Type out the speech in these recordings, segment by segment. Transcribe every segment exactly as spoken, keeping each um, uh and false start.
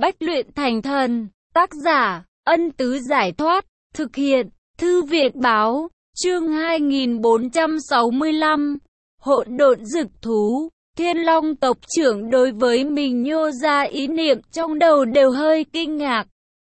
Bách luyện thành thần, tác giả, Ân Tứ Giải Thoát, thực hiện, Thư Viện Báo, chương hai nghìn bốn trăm sáu mươi lăm, hỗn độn dực thú. Thiên Long tộc trưởng đối với mình nhô ra ý niệm trong đầu đều hơi kinh ngạc.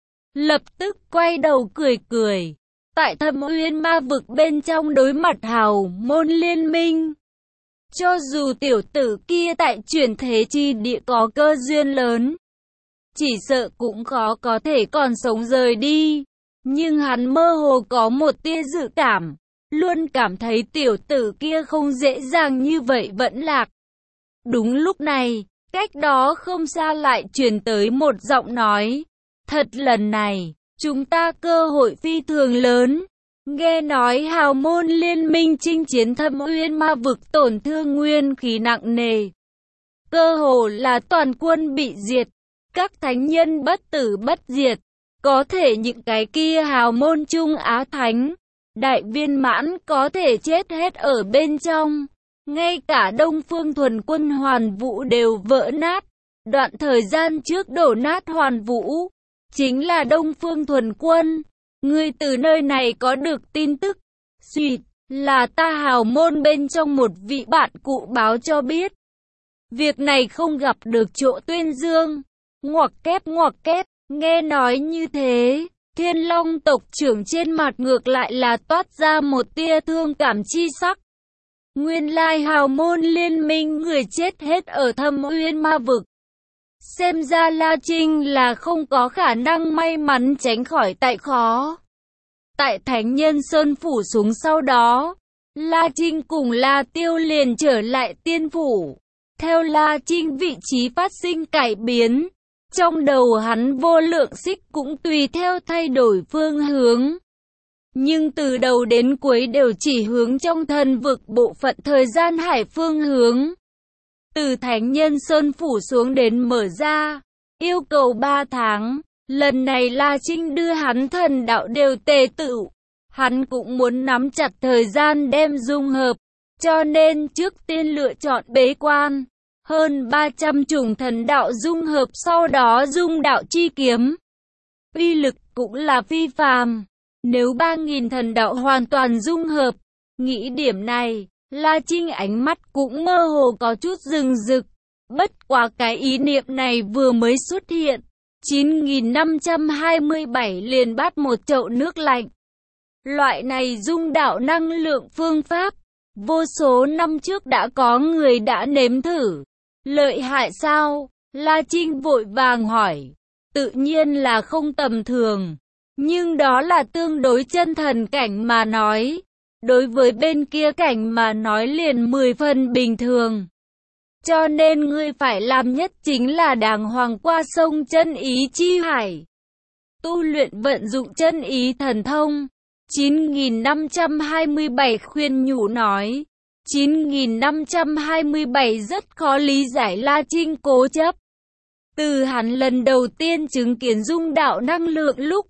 Lập tức quay đầu cười cười. Tại Thâm Uyên Ma vực bên trong đối mặt hào môn liên minh. Cho dù tiểu tử kia tại chuyển thế chi địa có cơ duyên lớn, chỉ sợ cũng khó có thể còn sống rời đi. Nhưng hắn mơ hồ có một tia dự cảm, luôn cảm thấy tiểu tử kia không dễ dàng như vậy vẫn lạc. Đúng lúc này, cách đó không xa lại truyền tới một giọng nói. Thật lần này, chúng ta cơ hội phi thường lớn. Nghe nói hào môn liên minh chinh chiến Thâm Uyên Ma vực tổn thương nguyên khí nặng nề. Cơ hồ là toàn quân bị diệt. Các thánh nhân bất tử bất diệt. Có thể những cái kia hào môn Trung Á Thánh, đại viên mãn có thể chết hết ở bên trong. Ngay cả Đông Phương Thuần Quân Hoàn Vũ đều vỡ nát. Đoạn thời gian trước đổ nát Hoàn Vũ, chính là Đông Phương Thuần Quân. Ngươi từ nơi này có được tin tức, xuyệt, là ta hào môn bên trong một vị bạn cụ báo cho biết. Việc này không gặp được chỗ tuyên dương. Ngoặc kép ngoặc kép, nghe nói như thế, Thiên Long tộc trưởng trên mặt ngược lại là toát ra một tia thương cảm chi sắc. Nguyên lai hào môn liên minh người chết hết ở Thâm Uyên Ma vực. Xem ra La Trinh là không có khả năng may mắn tránh khỏi tại khó. Tại Thánh Nhân Sơn Phủ xuống sau đó, La Trinh cùng La Tiêu liền trở lại Tiên Phủ. Theo La Trinh vị trí phát sinh cải biến, trong đầu hắn vô lượng xích cũng tùy theo thay đổi phương hướng. Nhưng từ đầu đến cuối đều chỉ hướng trong thần vực bộ phận thời gian hải phương hướng. Từ Thánh Nhân Sơn Phủ xuống đến mở ra, yêu cầu ba tháng. Lần này La Trinh đưa hắn thần đạo đều tề tựu. Hắn cũng muốn nắm chặt thời gian đem dung hợp, cho nên trước tiên lựa chọn bế quan. Hơn ba trăm chủng thần đạo dung hợp sau đó dung đạo chi kiếm. Uy lực cũng là phi phàm. Nếu ba nghìn thần đạo hoàn toàn dung hợp, nghĩ điểm này, La Trinh ánh mắt cũng mơ hồ có chút rừng rực. Bất quá cái ý niệm này vừa mới xuất hiện, chín nghìn năm trăm hai mươi bảy liền bắt một chậu nước lạnh. Loại này dung đạo năng lượng phương pháp, vô số năm trước đã có người đã nếm thử. Lợi hại sao? La Trinh vội vàng hỏi. Tự nhiên là không tầm thường. Nhưng đó là tương đối chân thần cảnh mà nói. Đối với bên kia cảnh mà nói liền mười phần bình thường. Cho nên ngươi phải làm nhất chính là đàng hoàng qua sông chân ý chi hải. Tu luyện vận dụng chân ý thần thông. chín nghìn năm trăm hai mươi bảy khuyên nhủ nói. chín nghìn năm trăm hai mươi bảy rất khó lý giải La Trinh cố chấp. Từ hắn lần đầu tiên chứng kiến dung đạo năng lượng lúc,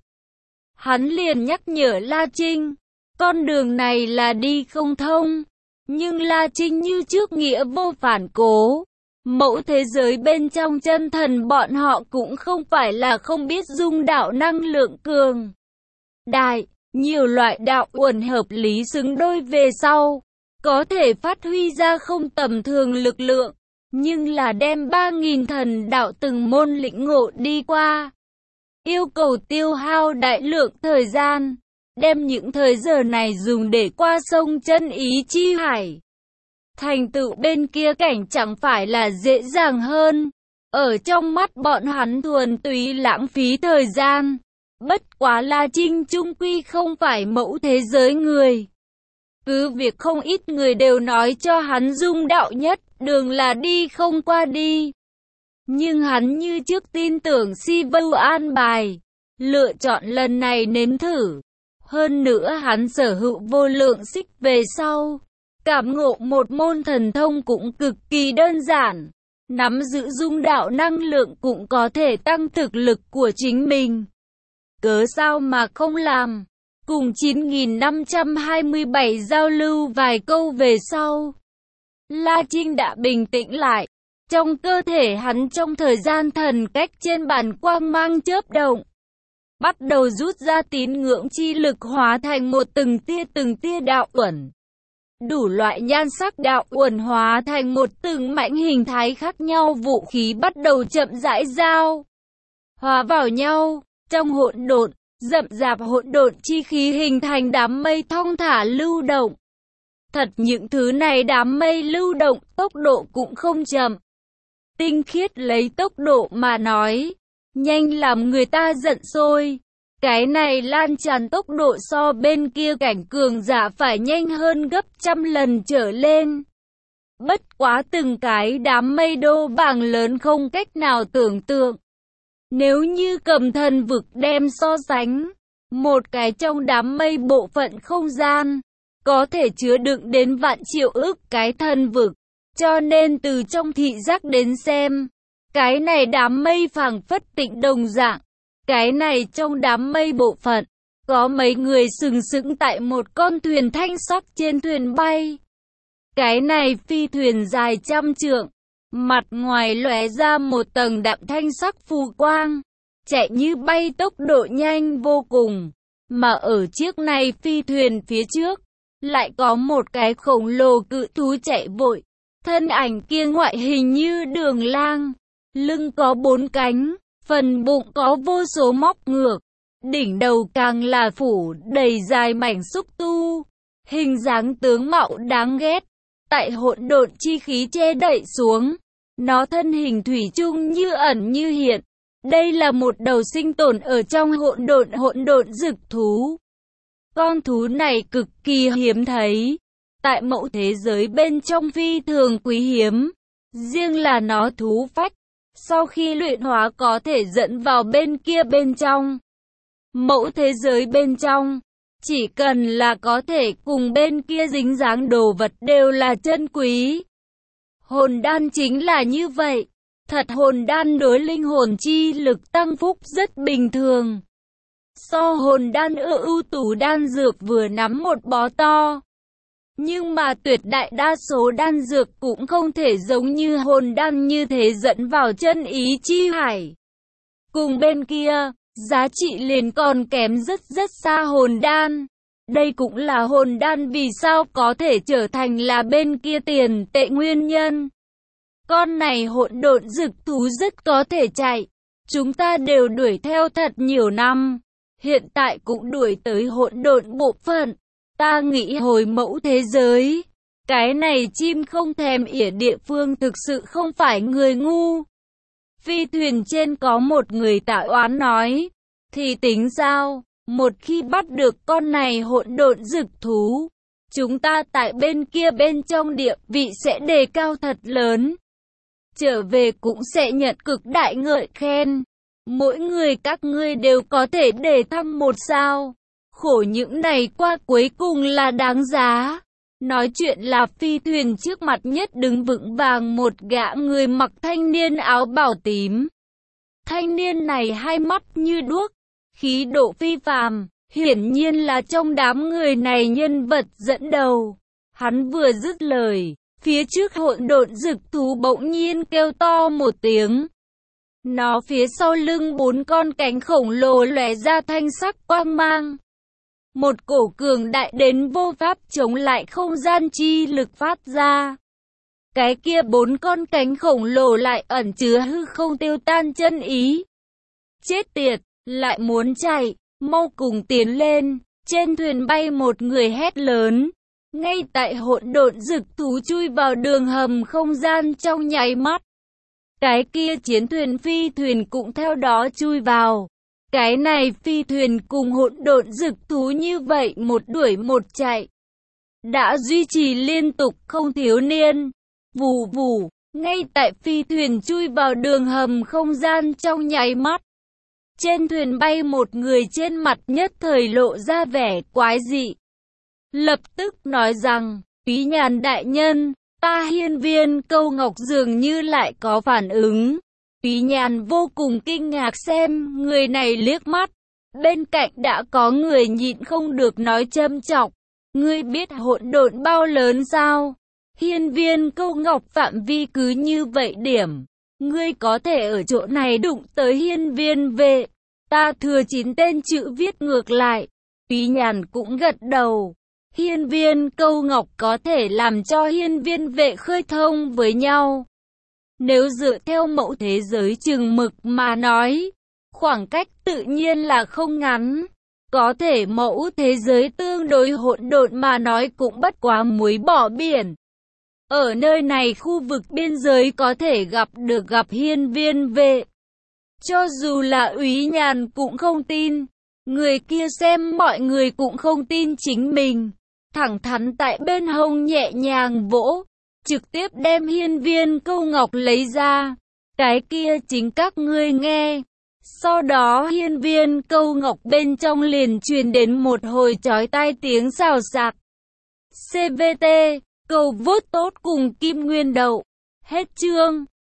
hắn liền nhắc nhở La Trinh, con đường này là đi không thông. Nhưng La Trinh như trước nghĩa vô phản cố. Mẫu thế giới bên trong chân thần bọn họ cũng không phải là không biết dung đạo năng lượng cường đại, nhiều loại đạo uẩn hợp lý xứng đôi về sau, có thể phát huy ra không tầm thường lực lượng, nhưng là đem ba nghìn thần đạo từng môn lĩnh ngộ đi qua. Yêu cầu tiêu hao đại lượng thời gian, đem những thời giờ này dùng để qua sông chân ý chi hải. Thành tựu bên kia cảnh chẳng phải là dễ dàng hơn. Ở trong mắt bọn hắn thuần túy lãng phí thời gian. Bất quá La Trinh chung quy không phải mẫu thế giới người. Cứ việc không ít người đều nói cho hắn dung đạo nhất, đường là đi không qua đi. Nhưng hắn như trước tin tưởng Si Vưu an bài, lựa chọn lần này nếm thử. Hơn nữa hắn sở hữu vô lượng xích về sau. Cảm ngộ một môn thần thông cũng cực kỳ đơn giản. Nắm giữ dung đạo năng lượng cũng có thể tăng thực lực của chính mình. Cớ sao mà không làm? Cùng chín nghìn năm trăm hai mươi bảy giao lưu vài câu về sau, La Trinh đã bình tĩnh lại. Trong cơ thể hắn trong thời gian thần cách trên bàn quang mang chớp động, bắt đầu rút ra tín ngưỡng chi lực hóa thành một từng tia từng tia đạo uẩn. Đủ loại nhan sắc đạo uẩn hóa thành một từng mảnh hình thái khác nhau, vũ khí bắt đầu chậm rãi giao hóa vào nhau. Trong hỗn độn, rậm rạp hỗn độn chi khí hình thành đám mây thong thả lưu động. Thật những thứ này đám mây lưu động, tốc độ cũng không chậm. Tinh khiết lấy tốc độ mà nói, nhanh làm người ta giận sôi. Cái này lan tràn tốc độ so bên kia cảnh cường giả phải nhanh hơn gấp trăm lần trở lên. Bất quá từng cái đám mây đô bàng lớn không cách nào tưởng tượng. Nếu như cầm thần vực đem so sánh, một cái trong đám mây bộ phận không gian, có thể chứa đựng đến vạn triệu ức cái thần vực. Cho nên từ trong thị giác đến xem, cái này đám mây phảng phất tịnh đồng dạng. Cái này trong đám mây bộ phận, có mấy người sừng sững tại một con thuyền thanh sắc trên thuyền bay. Cái này phi thuyền dài trăm trượng, mặt ngoài lóe ra một tầng đạm thanh sắc phù quang, chạy như bay tốc độ nhanh vô cùng. Mà ở chiếc này phi thuyền phía trước, lại có một cái khổng lồ cự thú chạy vội. Thân ảnh kia ngoại hình như đường lang, lưng có bốn cánh, phần bụng có vô số móc ngược, đỉnh đầu càng là phủ đầy dài mảnh xúc tu, hình dáng tướng mạo đáng ghét. Tại hỗn độn chi khí che đậy xuống, nó thân hình thủy chung như ẩn như hiện. Đây là một đầu sinh tồn ở trong hỗn độn hỗn độn dực thú. Con thú này cực kỳ hiếm thấy, tại mẫu thế giới bên trong phi thường quý hiếm. Riêng là nó thú phách, sau khi luyện hóa có thể dẫn vào bên kia bên trong. Mẫu thế giới bên trong, chỉ cần là có thể cùng bên kia dính dáng đồ vật đều là chân quý. Hồn đan chính là như vậy. Thật hồn đan đối linh hồn chi lực tăng phúc rất bình thường. So hồn đan ư ưu tú đan dược vừa nắm một bó to. Nhưng mà tuyệt đại đa số đan dược cũng không thể giống như hồn đan như thế dẫn vào chân ý chi hải. Cùng bên kia, giá trị liền còn kém rất rất xa hồn đan. Đây cũng là hồn đan vì sao có thể trở thành là bên kia tiền tệ nguyên nhân. Con này hỗn độn dực thú rất có thể chạy. Chúng ta đều đuổi theo thật nhiều năm. Hiện tại cũng đuổi tới hỗn độn bộ phận. Ta nghĩ hồi mẫu thế giới, cái này chim không thèm ỉa địa phương thực sự không phải người ngu. Phi thuyền trên có một người tạ oán nói, thì tính sao, một khi bắt được con này hỗn độn dực thú, chúng ta tại bên kia bên trong địa vị sẽ đề cao thật lớn. Trở về cũng sẽ nhận cực đại ngợi khen. Mỗi người các ngươi đều có thể đề thăng một sao. Khổ những này qua cuối cùng là đáng giá. Nói chuyện là phi thuyền trước mặt nhất đứng vững vàng một gã người mặc thanh niên áo bào tím. Thanh niên này hai mắt như đuốc, khí độ phi phàm, hiển nhiên là trong đám người này nhân vật dẫn đầu. Hắn vừa dứt lời, phía trước hỗn độn dực thú bỗng nhiên kêu to một tiếng. Nó phía sau lưng bốn con cánh khổng lồ lóe ra thanh sắc quang mang. Một cổ cường đại đến vô pháp chống lại không gian chi lực phát ra. Cái kia bốn con cánh khổng lồ lại ẩn chứa hư không tiêu tan chân ý. Chết tiệt, lại muốn chạy, mau cùng tiến lên. Trên thuyền bay một người hét lớn. Ngay tại hỗn độn dực thú chui vào đường hầm không gian trong nháy mắt. Cái kia chiến thuyền phi thuyền cũng theo đó chui vào. Cái này phi thuyền cùng hỗn độn dực thú như vậy một đuổi một chạy. Đã duy trì liên tục không thiếu niên. Vù vù, ngay tại phi thuyền chui vào đường hầm không gian trong nháy mắt. Trên thuyền bay một người trên mặt nhất thời lộ ra vẻ quái dị. Lập tức nói rằng, Úy Nhàn đại nhân, ta hiên viên câu ngọc dường như lại có phản ứng. Úy Nhàn vô cùng kinh ngạc xem người này liếc mắt. Bên cạnh đã có người nhịn không được nói châm chọc. Ngươi biết hỗn độn bao lớn sao? Hiên Viên Câu Ngọc phạm vi cứ như vậy điểm. Ngươi có thể ở chỗ này đụng tới hiên viên vệ. Ta thừa chín tên chữ viết ngược lại. Úy Nhàn cũng gật đầu. Hiên Viên Câu Ngọc có thể làm cho hiên viên vệ khơi thông với nhau. Nếu dựa theo mẫu thế giới chừng mực mà nói, khoảng cách tự nhiên là không ngắn. Có thể mẫu thế giới tương đối hỗn độn mà nói cũng bất quá muối bỏ biển. Ở nơi này khu vực biên giới có thể gặp được gặp hiên viên vệ. Cho dù là Úy Nhàn cũng không tin. Người kia xem mọi người cũng không tin chính mình. Thẳng thắn tại bên hông nhẹ nhàng vỗ. Trực tiếp đem hiên viên câu ngọc lấy ra. Cái kia chính các ngươi nghe. Sau đó hiên viên câu ngọc bên trong liền truyền đến một hồi chói tai tiếng xào xạc. xê vê tê, cầu vote tốt cùng Kim Nguyên Đậu. Hết chương.